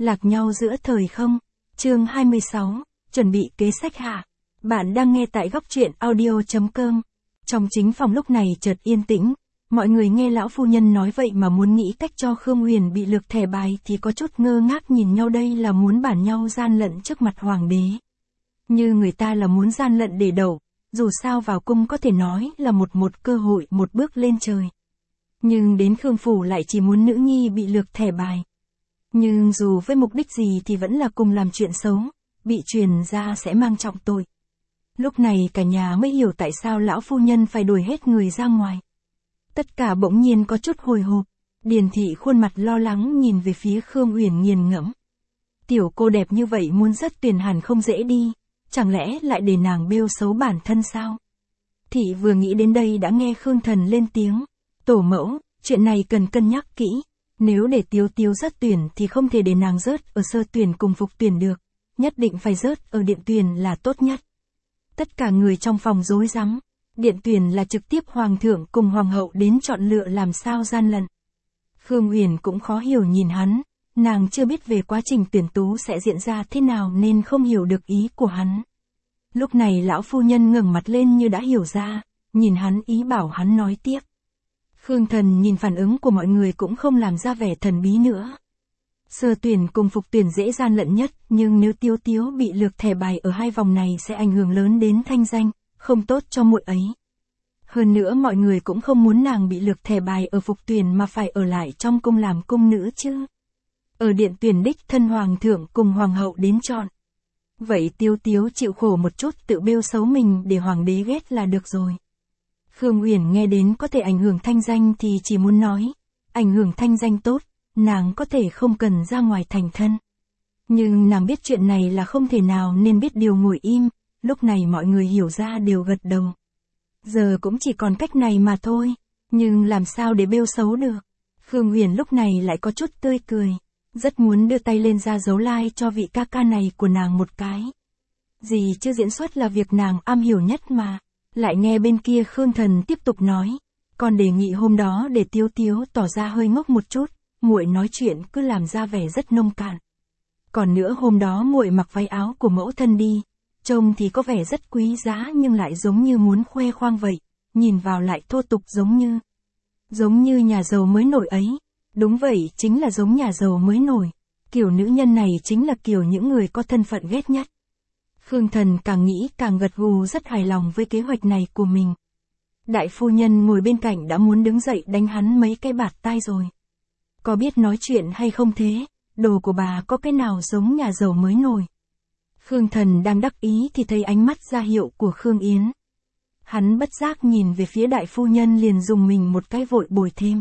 Lạc nhau giữa thời không. Chương 26, chuẩn bị kế sách hạ. Bạn đang nghe tại góc truyện audio.com. Trong chính phòng lúc này chợt yên tĩnh, mọi người nghe lão phu nhân nói vậy mà muốn nghĩ cách cho Khương Huyền bị lược thẻ bài thì có chút ngơ ngác nhìn nhau, đây là muốn bản nhau gian lận trước mặt hoàng đế. Như người ta là muốn gian lận để đậu, dù sao vào cung có thể nói là một cơ hội một bước lên trời. Nhưng đến Khương Phủ lại chỉ muốn nữ nhi bị lược thẻ bài. Nhưng dù với mục đích gì thì vẫn là cùng làm chuyện xấu, bị truyền ra sẽ mang trọng tội. Lúc này cả nhà mới hiểu tại sao lão phu nhân phải đuổi hết người ra ngoài. Tất cả bỗng nhiên có chút hồi hộp, Điền thị khuôn mặt lo lắng nhìn về phía Khương Huyền nghiền ngẫm. Tiểu cô đẹp như vậy muốn dứt tiền hẳn không dễ đi, chẳng lẽ lại để nàng bêu xấu bản thân sao? Thị vừa nghĩ đến đây đã nghe Khương Thần lên tiếng, tổ mẫu, chuyện này cần cân nhắc kỹ. Nếu để Tiếu Tiếu rớt tuyển thì không thể để nàng rớt ở sơ tuyển cùng phục tuyển được, nhất định phải rớt ở điện tuyển là tốt nhất. Tất cả người trong phòng rối rắm, điện tuyển là trực tiếp hoàng thượng cùng hoàng hậu đến chọn lựa làm sao gian lận. Khương Huyền cũng khó hiểu nhìn hắn, nàng chưa biết về quá trình tuyển tú sẽ diễn ra thế nào nên không hiểu được ý của hắn. Lúc này lão phu nhân ngẩng mặt lên như đã hiểu ra, nhìn hắn ý bảo hắn nói tiếp. Khương Thần nhìn phản ứng của mọi người cũng không làm ra vẻ thần bí nữa. Sơ tuyển cùng phục tuyển dễ gian lận nhất, nhưng nếu Tiếu Tiếu bị lược thẻ bài ở hai vòng này sẽ ảnh hưởng lớn đến thanh danh, không tốt cho muội ấy. Hơn nữa mọi người cũng không muốn nàng bị lược thẻ bài ở phục tuyển mà phải ở lại trong cung làm cung nữ chứ. Ở điện tuyển đích thân hoàng thượng cùng hoàng hậu đến chọn. Vậy Tiếu Tiếu chịu khổ một chút tự bêu xấu mình để hoàng đế ghét là được rồi. Khương Huyền nghe đến có thể ảnh hưởng thanh danh thì chỉ muốn nói, ảnh hưởng thanh danh tốt, nàng có thể không cần ra ngoài thành thân. Nhưng nàng biết chuyện này là không thể nào nên biết điều ngồi im, lúc này mọi người hiểu ra đều gật đầu. Giờ cũng chỉ còn cách này mà thôi, nhưng làm sao để bêu xấu được. Khương Huyền lúc này lại có chút tươi cười, rất muốn đưa tay lên ra dấu like cho vị ca ca này của nàng một cái. Gì chứ diễn xuất là việc nàng am hiểu nhất mà. Lại nghe bên kia Khương Thần tiếp tục nói, con đề nghị hôm đó để Tiếu Tiếu tỏ ra hơi ngốc một chút, muội nói chuyện cứ làm ra vẻ rất nông cạn. Còn nữa hôm đó muội mặc váy áo của mẫu thân đi, trông thì có vẻ rất quý giá nhưng lại giống như muốn khoe khoang vậy, nhìn vào lại thô tục giống như nhà giàu mới nổi ấy. Đúng vậy, chính là giống nhà giàu mới nổi. Kiểu nữ nhân này chính là kiểu những người có thân phận ghét nhất. Khương Thần càng nghĩ càng gật gù, rất hài lòng với kế hoạch này của mình. Đại phu nhân ngồi bên cạnh đã muốn đứng dậy đánh hắn mấy cái bạt tai rồi. Có biết nói chuyện hay không thế, đồ của bà có cái nào giống nhà giàu mới nổi. Khương Thần đang đắc ý thì thấy ánh mắt ra hiệu của Khương Yến. Hắn bất giác nhìn về phía đại phu nhân liền dùng mình một cái vội bồi thêm.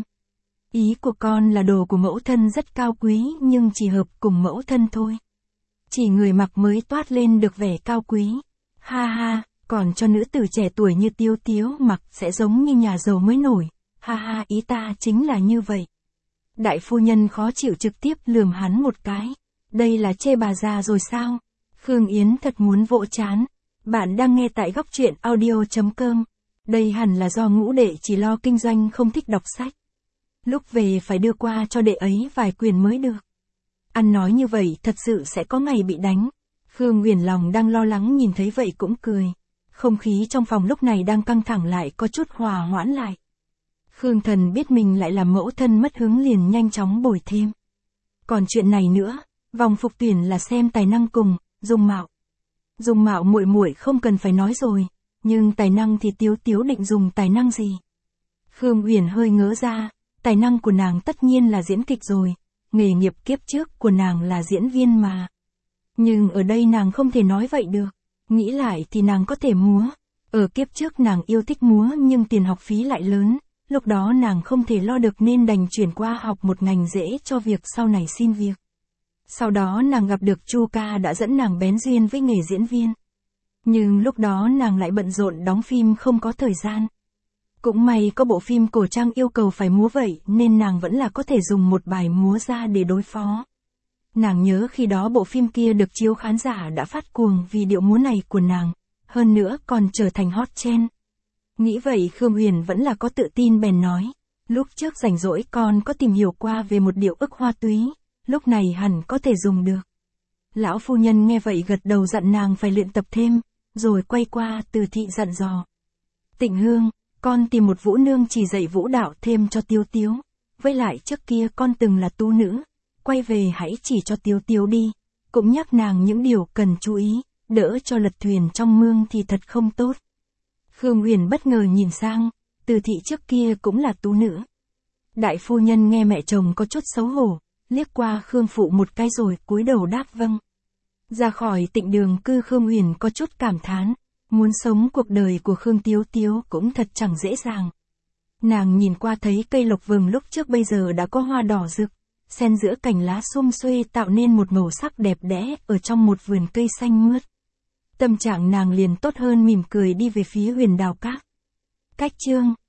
Ý của con là đồ của mẫu thân rất cao quý nhưng chỉ hợp cùng mẫu thân thôi. Chỉ người mặc mới toát lên được vẻ cao quý. Ha ha, còn cho nữ tử trẻ tuổi như Tiếu Tiếu mặc sẽ giống như nhà giàu mới nổi. Ha ha, ý ta chính là như vậy. Đại phu nhân khó chịu trực tiếp lườm hắn một cái. Đây là chê bà già rồi sao? Khương Yến thật muốn vỗ trán. Bạn đang nghe tại góc truyện audio.com. Đây hẳn là do ngũ đệ chỉ lo kinh doanh không thích đọc sách. Lúc về phải đưa qua cho đệ ấy vài quyển mới được. Ăn nói như vậy thật sự sẽ có ngày bị đánh. Khương Huyền lòng đang lo lắng nhìn thấy vậy cũng cười. Không khí trong phòng lúc này đang căng thẳng lại có chút hòa hoãn lại. Khương Thần biết mình lại làm mẫu thân mất hứng liền nhanh chóng bồi thêm. Còn chuyện này nữa, vòng phục tuyển là xem tài năng cùng dung mạo. Dung mạo muội muội không cần phải nói rồi, nhưng tài năng thì Tiếu Tiếu định dùng tài năng gì? Khương Huyền hơi ngớ ra, tài năng của nàng tất nhiên là diễn kịch rồi. Nghề nghiệp kiếp trước của nàng là diễn viên mà. Nhưng ở đây nàng không thể nói vậy được. Nghĩ lại thì nàng có thể múa. Ở kiếp trước nàng yêu thích múa nhưng tiền học phí lại lớn. Lúc đó nàng không thể lo được nên đành chuyển qua học một ngành dễ cho việc sau này xin việc. Sau đó nàng gặp được Chu ca đã dẫn nàng bén duyên với nghề diễn viên. Nhưng lúc đó nàng lại bận rộn đóng phim không có thời gian. Cũng may có bộ phim cổ trang yêu cầu phải múa vậy nên nàng vẫn là có thể dùng một bài múa ra để đối phó. Nàng nhớ khi đó bộ phim kia được chiếu khán giả đã phát cuồng vì điệu múa này của nàng, hơn nữa còn trở thành hot trend. Nghĩ vậy Khương Huyền vẫn là có tự tin bèn nói, lúc trước rảnh rỗi con có tìm hiểu qua về một điệu ức hoa túy, lúc này hẳn có thể dùng được. Lão phu nhân nghe vậy gật đầu dặn nàng phải luyện tập thêm, rồi quay qua Từ Thị dặn dò. Tịnh Hương, con tìm một vũ nương chỉ dạy vũ đạo thêm cho Tiếu Tiếu. Với lại trước kia con từng là tú nữ, quay về hãy chỉ cho Tiếu Tiếu đi, cũng nhắc nàng những điều cần chú ý, đỡ cho lật thuyền trong mương thì thật không tốt. Khương Huyền bất ngờ nhìn sang, Từ Thị trước kia cũng là tú nữ. Đại phu nhân nghe mẹ chồng có chút xấu hổ, liếc qua Khương phụ một cái rồi cúi đầu đáp vâng. Ra khỏi Tịnh Đường cư, Khương Huyền có chút cảm thán, muốn sống cuộc đời của Khương Tiếu Tiếu cũng thật chẳng dễ dàng. Nàng nhìn qua thấy cây lộc vừng lúc trước bây giờ đã có hoa đỏ rực, xen giữa cành lá sum xuê tạo nên một màu sắc đẹp đẽ ở trong một vườn cây xanh mướt. Tâm trạng nàng liền tốt hơn, mỉm cười đi về phía Huyền Đào Các. Cách chương